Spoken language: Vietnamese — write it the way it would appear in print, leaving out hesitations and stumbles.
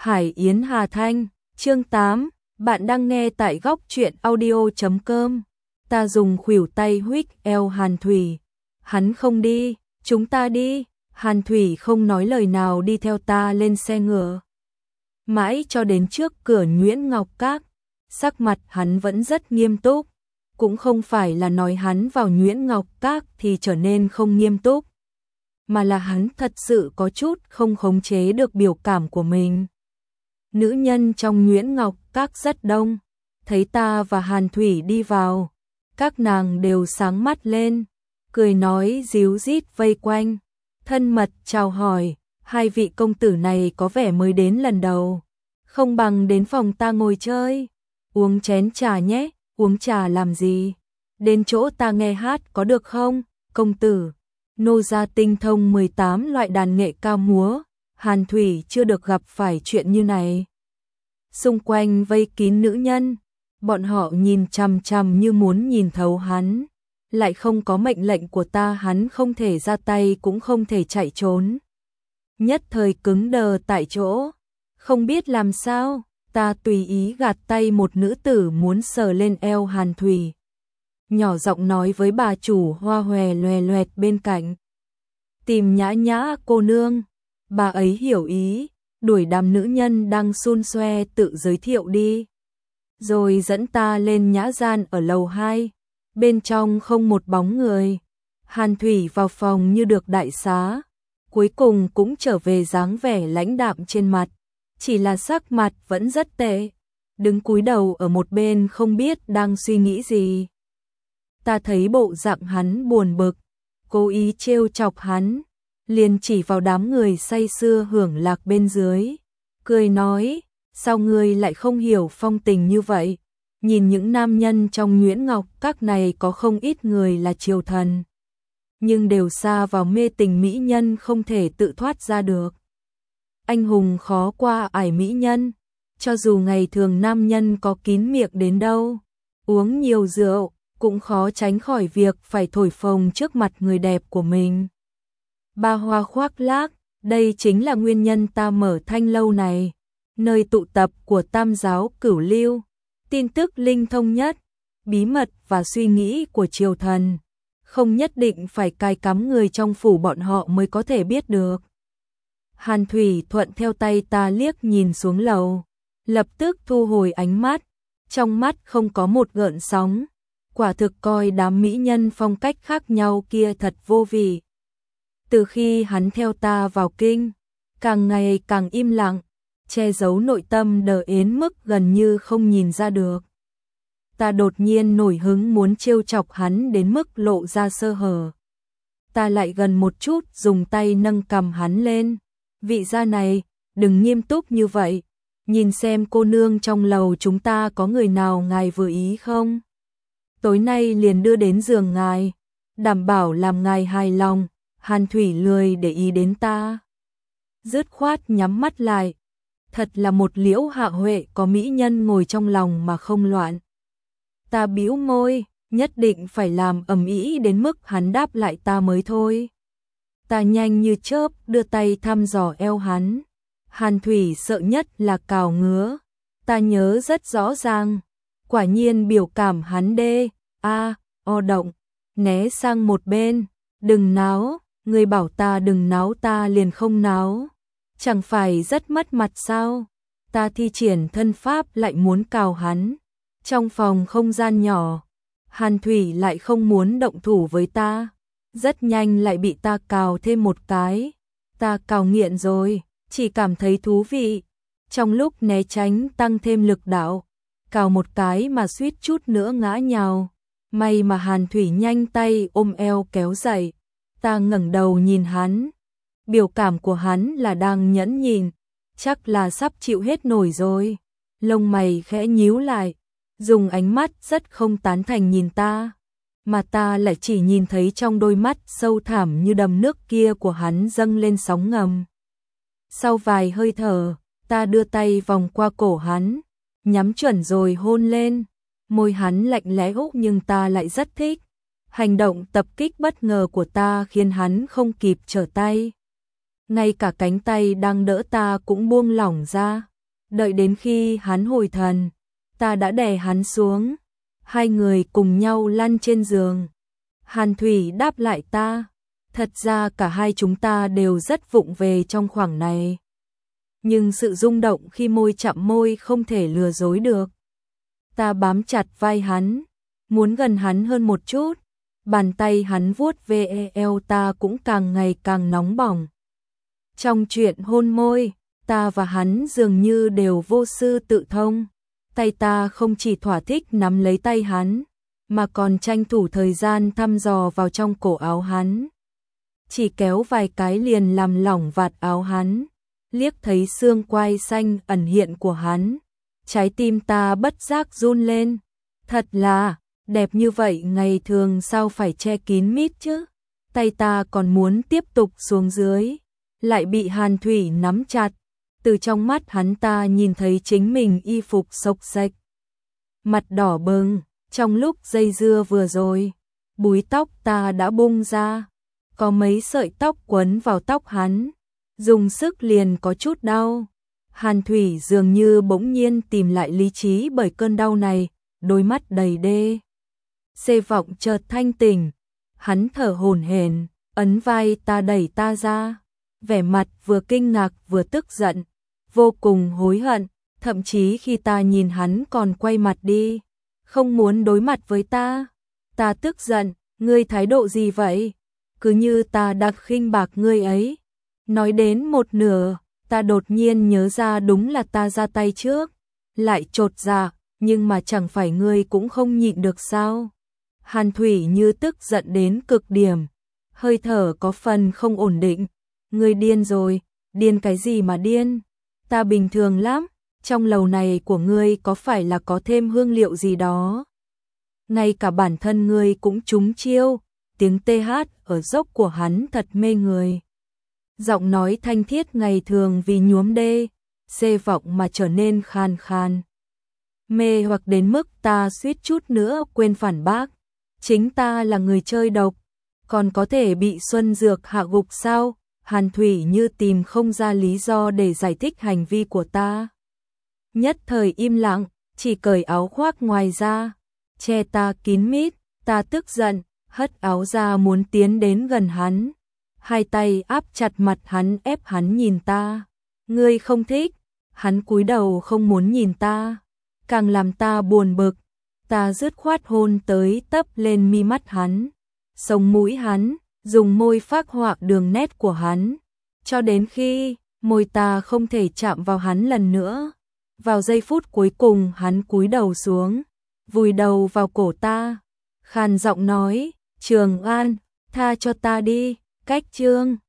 Hải Yến Hà Thanh, chương 8, bạn đang nghe tại góc truyện audio.com. Ta dùng khuỷu tay huých eo Hàn Thủy. Hắn không đi, chúng ta đi. Hàn Thủy không nói lời nào đi theo ta lên xe ngựa. Mãi cho đến trước cửa Nguyễn Ngọc Các, sắc mặt hắn vẫn rất nghiêm túc. Cũng không phải là nói hắn vào Nguyễn Ngọc Các thì trở nên không nghiêm túc, mà là hắn thật sự có chút không khống chế được biểu cảm của mình. Nữ nhân trong Nguyễn Ngọc Các rất đông, thấy ta và Hàn Thủy đi vào, các nàng đều sáng mắt lên, cười nói ríu rít vây quanh, thân mật chào hỏi, hai vị công tử này có vẻ mới đến lần đầu, không bằng đến phòng ta ngồi chơi, uống chén trà nhé. Uống trà làm gì? Đến chỗ ta nghe hát có được không, công tử? Nô gia tinh thông 18 loại đàn nghệ ca múa, Hàn Thủy chưa được gặp phải chuyện như này. Xung quanh vây kín nữ nhân, bọn họ nhìn chằm chằm như muốn nhìn thấu hắn, lại không có mệnh lệnh của ta hắn không thể ra tay cũng không thể chạy trốn. Nhất thời cứng đờ tại chỗ, không biết làm sao. Ta tùy ý gạt tay một nữ tử muốn sờ lên eo Hàn Thủy. Nhỏ giọng nói với bà chủ hoa hòe loè loẹt bên cạnh. Tìm Nhã Nhã cô nương. Bà ấy hiểu ý, đuổi đám nữ nhân đang xun xoe tự giới thiệu đi. Rồi dẫn ta lên nhã gian ở lầu 2. Bên trong không một bóng người. Hàn Thủy vào phòng như được đại xá. Cuối cùng cũng trở về dáng vẻ lãnh đạm trên mặt. Chỉ là sắc mặt vẫn rất tệ, đứng cúi đầu ở một bên không biết đang suy nghĩ gì. Ta thấy bộ dạng hắn buồn bực, cố ý trêu chọc hắn, liền chỉ vào đám người say sưa hưởng lạc bên dưới, cười nói, sao ngươi lại không hiểu phong tình như vậy, nhìn những nam nhân trong Nguyễn Ngọc Các này có không ít người là triều thần, nhưng đều sa vào mê tình mỹ nhân không thể tự thoát ra được. Anh hùng khó qua ải mỹ nhân, cho dù ngày thường nam nhân có kín miệng đến đâu, uống nhiều rượu, cũng khó tránh khỏi việc phải thổi phồng trước mặt người đẹp của mình. Ba hoa khoác lác, đây chính là nguyên nhân ta mở Thanh Lâu này, nơi tụ tập của tam giáo cửu lưu, tin tức linh thông nhất, bí mật và suy nghĩ của triều thần, không nhất định phải cài cắm người trong phủ bọn họ mới có thể biết được. Hàn Thủy thuận theo tay ta liếc nhìn xuống lầu, lập tức thu hồi ánh mắt, trong mắt không có một gợn sóng, quả thực coi đám mỹ nhân phong cách khác nhau kia thật vô vị. Từ khi hắn theo ta vào kinh, càng ngày càng im lặng, che giấu nội tâm đờ đến mức gần như không nhìn ra được. Ta đột nhiên nổi hứng muốn trêu chọc hắn đến mức lộ ra sơ hở. Ta lại gần một chút dùng tay nâng cằm hắn lên. Vị gia này, đừng nghiêm túc như vậy, nhìn xem cô nương trong lầu chúng ta có người nào ngài vừa ý không? Tối nay liền đưa đến giường ngài, đảm bảo làm ngài hài lòng. Hàn Thủy lười để ý đến ta, dứt khoát nhắm mắt lại. Thật là một liễu hạ huệ có mỹ nhân ngồi trong lòng mà không loạn. Ta bĩu môi, nhất định phải làm ầm ĩ đến mức hắn đáp lại ta mới thôi. Ta nhanh như chớp đưa tay thăm dò eo hắn. Hàn Thủy sợ nhất là cào ngứa. Ta nhớ rất rõ ràng. Quả nhiên biểu cảm hắn o động. Né sang một bên. Đừng náo. Người bảo ta đừng náo ta liền không náo. Chẳng phải rất mất mặt sao? Ta thi triển thân pháp lại muốn cào hắn. Trong phòng không gian nhỏ. Hàn Thủy lại không muốn động thủ với ta. Rất nhanh lại bị ta cào thêm một cái. Ta cào nghiện rồi, chỉ cảm thấy thú vị. Trong lúc né tránh tăng thêm lực đạo, cào một cái mà suýt chút nữa ngã nhào. May mà Hàn Thủy nhanh tay ôm eo kéo dậy. Ta ngẩng đầu nhìn hắn. Biểu cảm của hắn là đang nhẫn nhịn, chắc là sắp chịu hết nổi rồi. Lông mày khẽ nhíu lại, dùng ánh mắt rất không tán thành nhìn ta. Mà ta lại chỉ nhìn thấy trong đôi mắt sâu thẳm như đầm nước kia của hắn dâng lên sóng ngầm. Sau vài hơi thở, ta đưa tay vòng qua cổ hắn, nhắm chuẩn rồi hôn lên. Môi hắn lạnh lẽo nhưng ta lại rất thích. Hành động tập kích bất ngờ của ta khiến hắn không kịp trở tay. Ngay cả cánh tay đang đỡ ta cũng buông lỏng ra. Đợi đến khi hắn hồi thần, ta đã đè hắn xuống. Hai người cùng nhau lăn trên giường. Hàn Thủy đáp lại ta. Thật ra cả hai chúng ta đều rất vụng về trong khoảng này. Nhưng sự rung động khi môi chạm môi không thể lừa dối được. Ta bám chặt vai hắn, muốn gần hắn hơn một chút. Bàn tay hắn vuốt ve eo ta cũng càng ngày càng nóng bỏng. Trong chuyện hôn môi, ta và hắn dường như đều vô sư tự thông. Tay ta không chỉ thỏa thích nắm lấy tay hắn, mà còn tranh thủ thời gian thăm dò vào trong cổ áo hắn. Chỉ kéo vài cái liền làm lỏng vạt áo hắn, liếc thấy xương quai xanh ẩn hiện của hắn. Trái tim ta bất giác run lên. Thật là, đẹp như vậy ngày thường sao phải che kín mít chứ? Tay ta còn muốn tiếp tục xuống dưới, lại bị Hàn Thủy nắm chặt. Từ trong mắt hắn ta nhìn thấy chính mình y phục xộc xệch, mặt đỏ bừng. Trong lúc dây dưa vừa rồi, búi tóc ta đã bung ra, có mấy sợi tóc quấn vào tóc hắn, dùng sức liền có chút đau. Hàn Thủy dường như bỗng nhiên tìm lại lý trí bởi cơn đau này, đôi mắt đầy đê xê vọng chợt thanh tỉnh. Hắn thở hổn hển, ấn vai ta đẩy ta ra, vẻ mặt vừa kinh ngạc vừa tức giận, vô cùng hối hận. Thậm chí khi ta nhìn hắn còn quay mặt đi, không muốn đối mặt với ta. Ta tức giận, ngươi thái độ gì vậy? Cứ như ta đặc khinh bạc ngươi ấy. Nói đến một nửa, ta đột nhiên nhớ ra đúng là ta ra tay trước. Lại chột dạ, nhưng mà chẳng phải ngươi cũng không nhịn được sao? Hàn Thủy như tức giận đến cực điểm, hơi thở có phần không ổn định. Ngươi điên rồi, điên cái gì mà điên? Ta bình thường lắm, trong lầu này của ngươi có phải là có thêm hương liệu gì đó? Ngay cả bản thân ngươi cũng trúng chiêu. Tiếng TH ở dốc của hắn thật mê người. Giọng nói thanh thiết ngày thường vì nhuốm đê xê vọng mà trở nên khàn khàn, mê hoặc đến mức ta suýt chút nữa quên phản bác. Chính ta là người chơi độc, còn có thể bị Xuân Dược hạ gục sao? Hàn Thủy như tìm không ra lý do để giải thích hành vi của ta. Nhất thời im lặng, chỉ cởi áo khoác ngoài ra, che ta kín mít. Ta tức giận, hất áo ra muốn tiến đến gần hắn. Hai tay áp chặt mặt hắn ép hắn nhìn ta. Ngươi không thích? Hắn cúi đầu không muốn nhìn ta, càng làm ta buồn bực. Ta dứt khoát hôn tới tấp lên mi mắt hắn, sống mũi hắn, dùng môi phác họa đường nét của hắn, cho đến khi môi ta không thể chạm vào hắn lần nữa. Vào giây phút cuối cùng hắn cúi đầu xuống, vùi đầu vào cổ ta, khàn giọng nói, Trường An, tha cho ta đi. Cách chương